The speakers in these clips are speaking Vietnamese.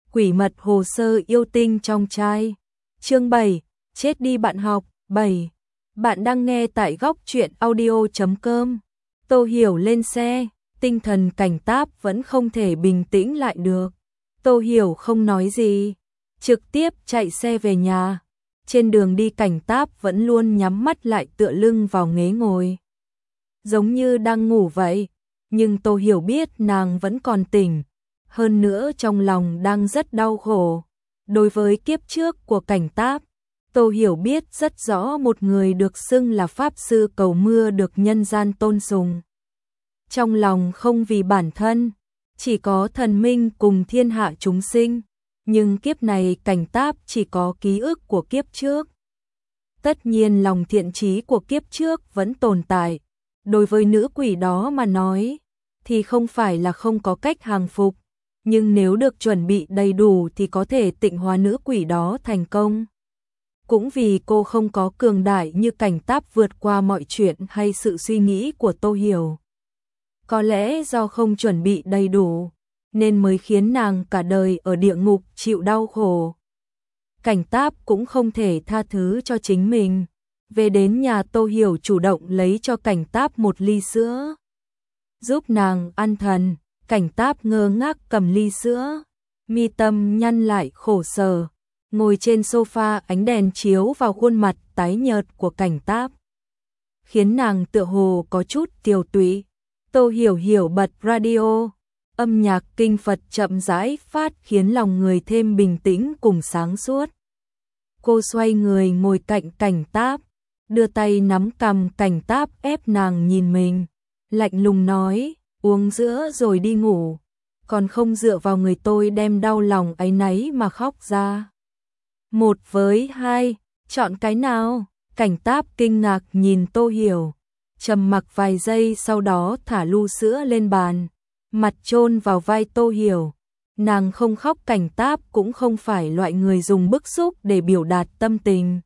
Quỷ mật hồ sơ yêu tinh trong trai. Chương 7, chết đi bạn học. 7. Bạn đang nghe tại góc truyện audio.com. Tô Hiểu lên xe, tinh thần Cảnh Táp vẫn không thể bình tĩnh lại được. Tô Hiểu không nói gì, trực tiếp chạy xe về nhà. Trên đường đi Cảnh Táp vẫn luôn nhắm mắt lại tựa lưng vào ghế ngồi, giống như đang ngủ vậy, nhưng Tô Hiểu biết nàng vẫn còn tỉnh, hơn nữa trong lòng đang rất đau khổ. Đối với kiếp trước của Cảnh Táp, Tô Hiểu biết rất rõ một người được xưng là Pháp Sư cầu mưa được nhân gian tôn sùng. Trong lòng không vì bản thân, chỉ có thần minh cùng thiên hạ chúng sinh, nhưng kiếp này Cảnh Táp chỉ có ký ức của kiếp trước. Tất nhiên lòng thiện chí của kiếp trước vẫn tồn tại, đối với nữ quỷ đó mà nói, thì không phải là không có cách hàng phục, nhưng nếu được chuẩn bị đầy đủ thì có thể tịnh hóa nữ quỷ đó thành công. Cũng vì cô không có cường đại như Cảnh Táp vượt qua mọi chuyện hay sự suy nghĩ của Tô Hiểu. Có lẽ do không chuẩn bị đầy đủ, nên mới khiến nàng cả đời ở địa ngục chịu đau khổ. Cảnh Táp cũng không thể tha thứ cho chính mình. Về đến nhà Tô Hiểu chủ động lấy cho Cảnh Táp một ly sữa, giúp nàng an thần. Cảnh Táp ngơ ngác cầm ly sữa, mi tâm nhăn lại khổ sở, ngồi trên sofa, ánh đèn chiếu vào khuôn mặt tái nhợt của Cảnh Táp, khiến nàng tựa hồ có chút tiều tụy. Tô Hiểu bật radio, âm nhạc kinh Phật chậm rãi phát khiến lòng người thêm bình tĩnh cùng sáng suốt. Cô xoay người ngồi cạnh Cảnh Táp, đưa tay nắm cằm Cảnh Táp ép nàng nhìn mình, lạnh lùng nói, uống sữa rồi đi ngủ, còn không dựa vào người tôi đem đau lòng áy náy mà khóc ra. 1 với 2, chọn cái nào? Cảnh Táp kinh ngạc nhìn Tô Hiểu, trầm mặc vài giây sau đó thả lu sữa lên bàn, mặt chôn vào vai Tô Hiểu. Nàng không khóc, Cảnh Táp cũng không phải loại người dùng bức xúc để biểu đạt tâm tình.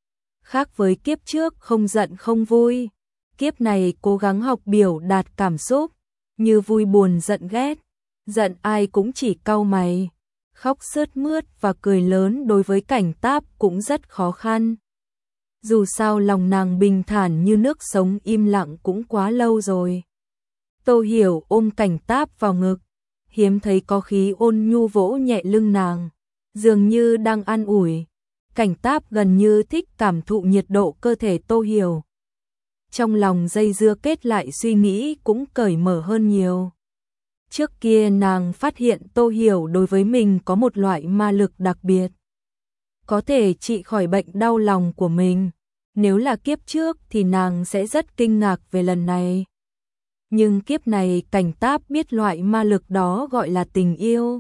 Khác với kiếp trước không giận không vui, kiếp này cố gắng học biểu đạt cảm xúc, như vui buồn giận ghét. Giận ai cũng chỉ cau mày, khóc sướt mướt và cười lớn đối với Cảnh Táp cũng rất khó khăn. Dù sao lòng nàng bình thản như nước sống im lặng cũng quá lâu rồi. Tô Hiểu ôm Cảnh Táp vào ngực, hiếm thấy có khí ôn nhu vỗ nhẹ lưng nàng, dường như đang an ủi. Cảnh Táp gần như thích cảm thụ nhiệt độ cơ thể Tô Hiểu. Trong lòng dây dưa kết lại suy nghĩ cũng cởi mở hơn nhiều. Trước kia nàng phát hiện Tô Hiểu đối với mình có một loại ma lực đặc biệt, có thể trị khỏi bệnh đau lòng của mình. Nếu là kiếp trước thì nàng sẽ rất kinh ngạc về lần này. Nhưng kiếp này Cảnh Táp biết loại ma lực đó gọi là tình yêu.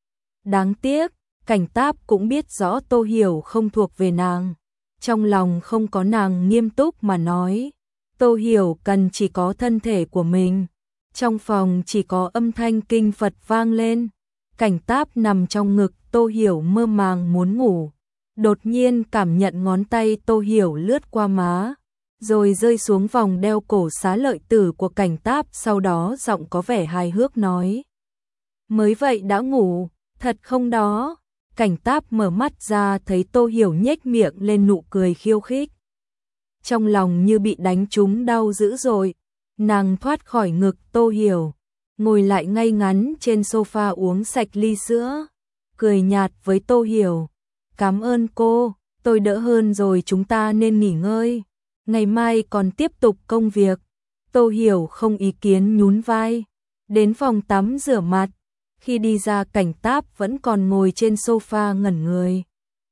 Đáng tiếc, Cảnh Táp cũng biết rõ Tô Hiểu không thuộc về nàng. Trong lòng không có nàng nghiêm túc mà nói, Tô Hiểu cần chỉ có thân thể của mình. Trong phòng chỉ có âm thanh kinh Phật vang lên. Cảnh Táp nằm trong ngực Tô Hiểu mơ màng muốn ngủ. Đột nhiên cảm nhận ngón tay Tô Hiểu lướt qua má, rồi rơi xuống vòng đeo cổ xá lợi tử của Cảnh Táp, sau đó giọng có vẻ hài hước nói, mới vậy đã ngủ, thật không đó? Cảnh Táp mở mắt ra thấy Tô Hiểu nhếch miệng lên nụ cười khiêu khích. Trong lòng như bị đánh trúng đau dữ dội, nàng thoát khỏi ngực Tô Hiểu, ngồi lại ngay ngắn trên sofa uống sạch ly sữa, cười nhạt với Tô Hiểu. Cảm ơn cô, tôi đỡ hơn rồi, chúng ta nên nghỉ ngơi, ngày mai còn tiếp tục công việc. Tô Hiểu không ý kiến nhún vai, đến phòng tắm rửa mặt. Khi đi ra Cảnh Táp vẫn còn ngồi trên sofa ngẩn người.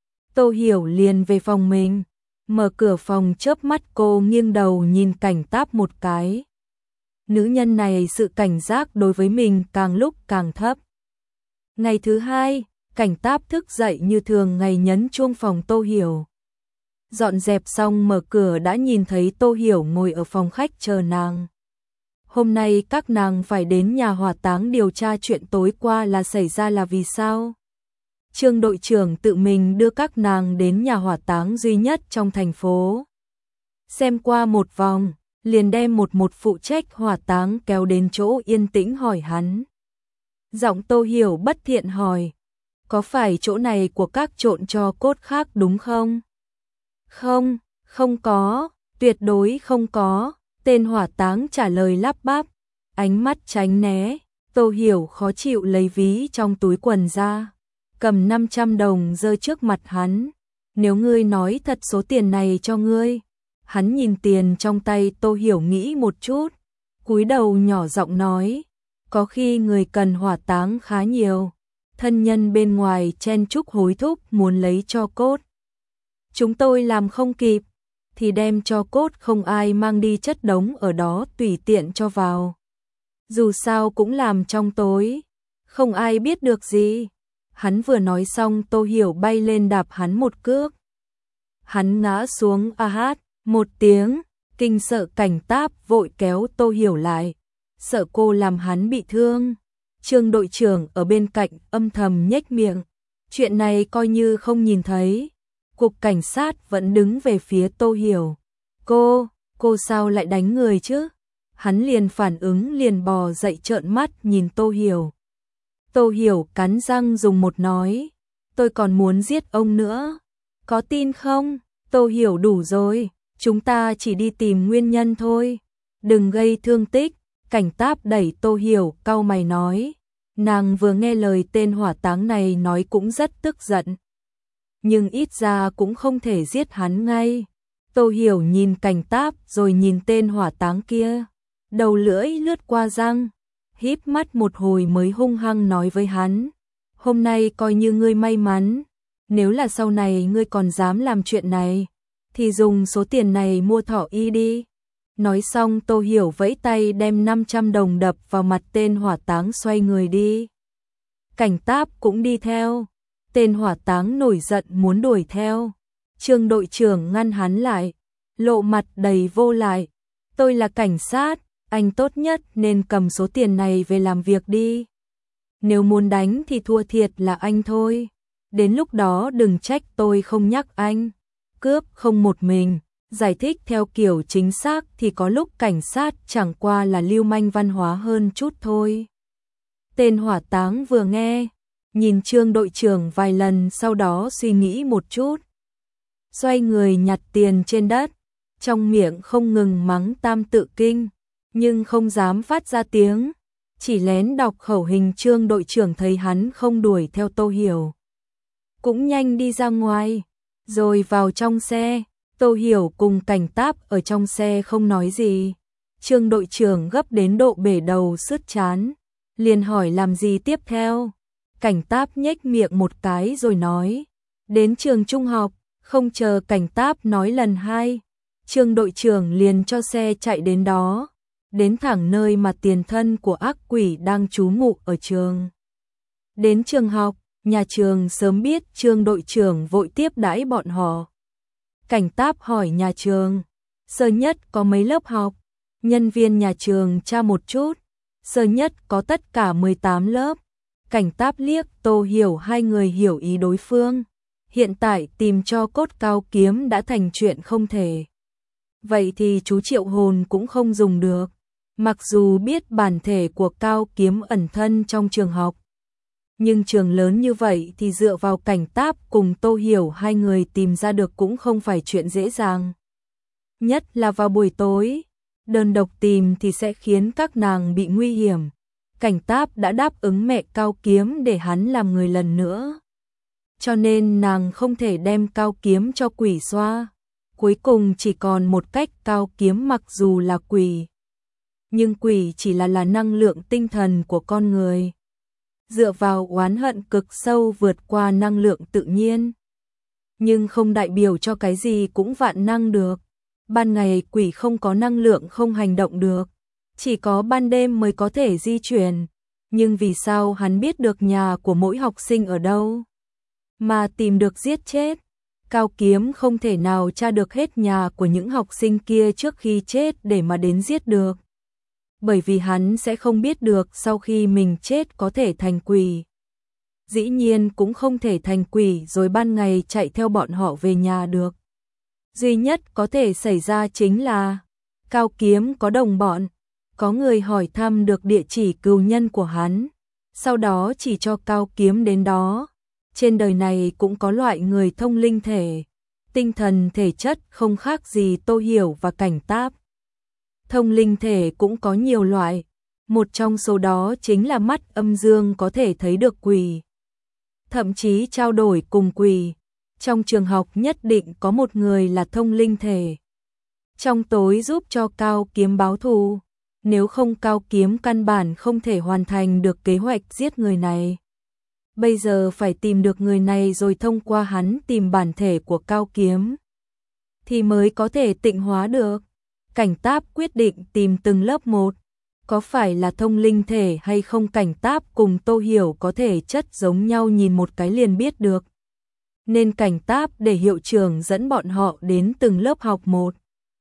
Tô Hiểu liền về phòng mình, mở cửa phòng, chớp mắt cô nghiêng đầu nhìn Cảnh Táp một cái. Nữ nhân này sự cảnh giác đối với mình càng lúc càng thấp. Ngày thứ hai, Cảnh Táp thức dậy như thường ngày, nhấn chuông phòng Tô Hiểu. Dọn dẹp xong mở cửa đã nhìn thấy Tô Hiểu ngồi ở phòng khách chờ nàng. Hôm nay các nàng phải đến nhà hỏa táng điều tra chuyện tối qua là xảy ra là vì sao. Trương đội trưởng tự mình đưa các nàng đến nhà hỏa táng duy nhất trong thành phố. Xem qua một vòng, liền đem một phụ trách hỏa táng kéo đến chỗ yên tĩnh hỏi hắn. Giọng Tô Hiểu bất thiện hỏi, có phải chỗ này của các trộn tro cốt khác đúng không? Không, không có, tuyệt đối không có, tên hỏa táng trả lời lắp bắp, ánh mắt tránh né. Tô Hiểu khó chịu lấy ví trong túi quần ra, cầm 500 đồng giơ trước mặt hắn. Nếu ngươi nói thật số tiền này cho ngươi. Hắn nhìn tiền trong tay Tô Hiểu nghĩ một chút, cúi đầu nhỏ giọng nói, có khi người cần hỏa táng khá nhiều, thân nhân bên ngoài chen chúc hối thúc muốn lấy tro cốt. Chúng tôi làm không kịp, thì đem tro cốt không ai mang đi chất đống ở đó tùy tiện cho vào. Dù sao cũng làm trong tối, không ai biết được gì. Hắn vừa nói xong Tô Hiểu bay lên đạp hắn một cước. Hắn ngã xuống a hát một tiếng, kinh sợ cảnh táp vội kéo Tô Hiểu lại, sợ cô làm hắn bị thương. Trương đội trưởng ở bên cạnh âm thầm nhếch miệng, chuyện này coi như không nhìn thấy. Cục cảnh sát vẫn đứng về phía Tô Hiểu. Cô sao lại đánh người chứ? Hắn liền phản ứng liền bò dậy trợn mắt nhìn Tô Hiểu. Tô Hiểu cắn răng dùng một nói, tôi còn muốn giết ông nữa. Có tin không? Tô Hiểu đủ rồi, chúng ta chỉ đi tìm nguyên nhân thôi. Đừng gây thương tích, cảnh táp đẩy Tô Hiểu cau mày nói. Nàng vừa nghe lời tên hỏa táng này nói cũng rất tức giận. Nhưng ít ra cũng không thể giết hắn ngay. Tô Hiểu nhìn cảnh táp rồi nhìn tên hỏa táng kia. Đầu lưỡi lướt qua răng, híp mắt một hồi mới hung hăng nói với hắn. Hôm nay coi như ngươi may mắn, nếu là sau này ngươi còn dám làm chuyện này, thì dùng số tiền này mua thỏ y đi. Nói xong Tô Hiểu vẫy tay đem 500 đồng đập vào mặt tên hỏa táng xoay người đi. Cảnh táp cũng đi theo. Tên hỏa táng nổi giận muốn đuổi theo. Trương đội trưởng ngăn hắn lại, lộ mặt đầy vô lại. Tôi là cảnh sát, anh tốt nhất nên cầm số tiền này về làm việc đi. Nếu muốn đánh thì thua thiệt là anh thôi. Đến lúc đó đừng trách tôi không nhắc anh. Cướp không một mình, giải thích theo kiểu chính xác thì có lúc cảnh sát chẳng qua là lưu manh văn hóa hơn chút thôi. Tên hỏa táng vừa nghe, nhìn Trương đội trưởng vài lần sau đó suy nghĩ một chút. Xoay người nhặt tiền trên đất, trong miệng không ngừng mắng Tam Tự Kinh, nhưng không dám phát ra tiếng, chỉ lén đọc khẩu hình. Trương đội trưởng thấy hắn không đuổi theo Tô Hiểu, cũng nhanh đi ra ngoài, rồi vào trong xe. Tô Hiểu cùng cảnh táp ở trong xe không nói gì. Trương đội trưởng gấp đến độ bể đầu sứt trán, liền hỏi làm gì tiếp theo. Cảnh táp nhếch miệng một cái rồi nói, đến trường trung học. Không chờ cảnh táp nói lần hai, Trương đội trưởng liền cho xe chạy đến đó, đến thẳng nơi mà tiền thân của ác quỷ đang trú ngụ ở trường. Đến trường học, nhà trường sớm biết Trương đội trưởng vội tiếp đãi bọn họ. Cảnh táp hỏi nhà trường, sơ nhất có mấy lớp học? Nhân viên nhà trường tra một chút, sơ nhất có tất cả 18 lớp. Cảnh táp liếc Tô Hiểu, hai người hiểu ý đối phương. Hiện tại tìm cho cốt Cao Kiếm đã thành chuyện không thể. Vậy thì chú triệu hồn cũng không dùng được. Mặc dù biết bản thể của Cao Kiếm ẩn thân trong trường học, nhưng trường lớn như vậy thì dựa vào cảnh táp cùng Tô Hiểu hai người tìm ra được cũng không phải chuyện dễ dàng. Nhất là vào buổi tối, đơn độc tìm thì sẽ khiến các nàng bị nguy hiểm. Cảnh táp đã đáp ứng mẹ Cao Kiếm để hắn làm người lần nữa, cho nên nàng không thể đem Cao Kiếm cho quỷ xoa. Cuối cùng chỉ còn một cách, Cao Kiếm mặc dù là quỷ, nhưng quỷ chỉ là năng lượng tinh thần của con người, dựa vào oán hận cực sâu vượt qua năng lượng tự nhiên, nhưng không đại biểu cho cái gì cũng vạn năng được. Ban ngày quỷ không có năng lượng không hành động được, chỉ có ban đêm mới có thể di chuyển. Nhưng vì sao hắn biết được nhà của mỗi học sinh ở đâu, mà tìm được giết chết? Cao Kiếm không thể nào tra được hết nhà của những học sinh kia trước khi chết để mà đến giết được, bởi vì hắn sẽ không biết được sau khi mình chết có thể thành quỷ. Dĩ nhiên cũng không thể thành quỷ rồi ban ngày chạy theo bọn họ về nhà được. Duy nhất có thể xảy ra chính là Cao Kiếm có đồng bọn, có người hỏi thăm được địa chỉ cừu nhân của hắn, sau đó chỉ cho Cao Kiếm đến đó. trên đời này cũng có loại người thông linh thể, tinh thần thể chất không khác gì Tô Hiểu và Cảnh Táp. Thông linh thể cũng có nhiều loại, một trong số đó chính là mắt âm dương có thể thấy được quỷ, thậm chí trao đổi cùng quỷ. Trong trường học nhất định có một người là thông linh thể, trong tối giúp cho Cao Kiếm báo thù, nếu không Cao Kiếm căn bản không thể hoàn thành được kế hoạch giết người này. Bây giờ phải tìm được người này rồi thông qua hắn tìm bản thể của Cao Kiếm, thì mới có thể tịnh hóa được. Cảnh Táp quyết định tìm từng lớp một, có phải là thông linh thể hay không Cảnh Táp cùng Tô Hiểu có thể chất giống nhau nhìn một cái liền biết được. Nên Cảnh Táp để hiệu trưởng dẫn bọn họ đến từng lớp học một.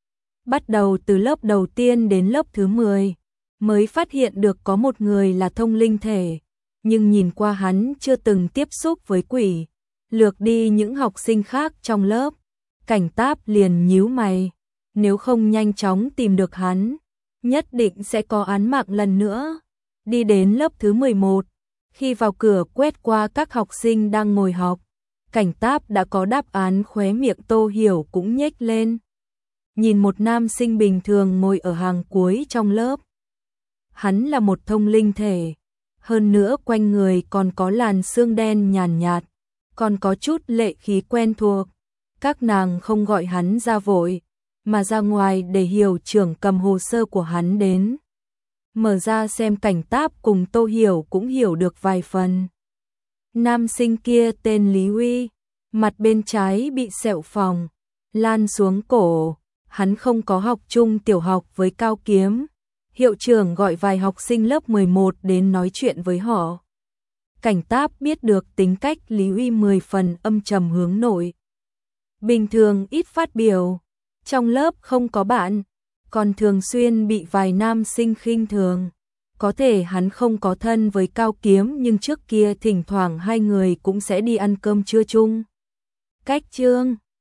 Bắt đầu từ lớp đầu tiên đến lớp thứ 10, mới phát hiện được có một người là thông linh thể, nhưng nhìn qua hắn chưa từng tiếp xúc với quỷ. Lược đi những học sinh khác trong lớp, Cảnh Táp liền nhíu mày, nếu không nhanh chóng tìm được hắn, nhất định sẽ có án mạng lần nữa. Đi đến lớp thứ 11, khi vào cửa quét qua các học sinh đang ngồi học, Cảnh Táp đã có đáp án, khóe miệng Tô Hiểu cũng nhếch lên. Nhìn một nam sinh bình thường ngồi ở hàng cuối trong lớp. Hắn là một thông linh thể, hơn nữa quanh người còn có làn sương đen nhàn nhạt, còn có chút lệ khí quen thuộc. Các nàng không gọi hắn ra vội, mà ra ngoài để hiệu trưởng cầm hồ sơ của hắn đến. Mở ra xem, Cảnh Táp cùng Tô Hiểu cũng hiểu được vài phần. Nam sinh kia tên Lý Huy, mặt bên trái bị sẹo phồng, lan xuống cổ. Hắn không có học chung tiểu học với Cao Kiếm. Hiệu trưởng gọi vài học sinh lớp 11 đến nói chuyện với họ. Cảnh Táp biết được tính cách Lý Huy 10 phần âm trầm hướng nội. Bình thường ít phát biểu, trong lớp không có bạn, còn thường xuyên bị vài nam sinh khinh thường. Có thể hắn không có thân với Cao Kiếm, nhưng trước kia thỉnh thoảng hai người cũng sẽ đi ăn cơm trưa chung. Cách chương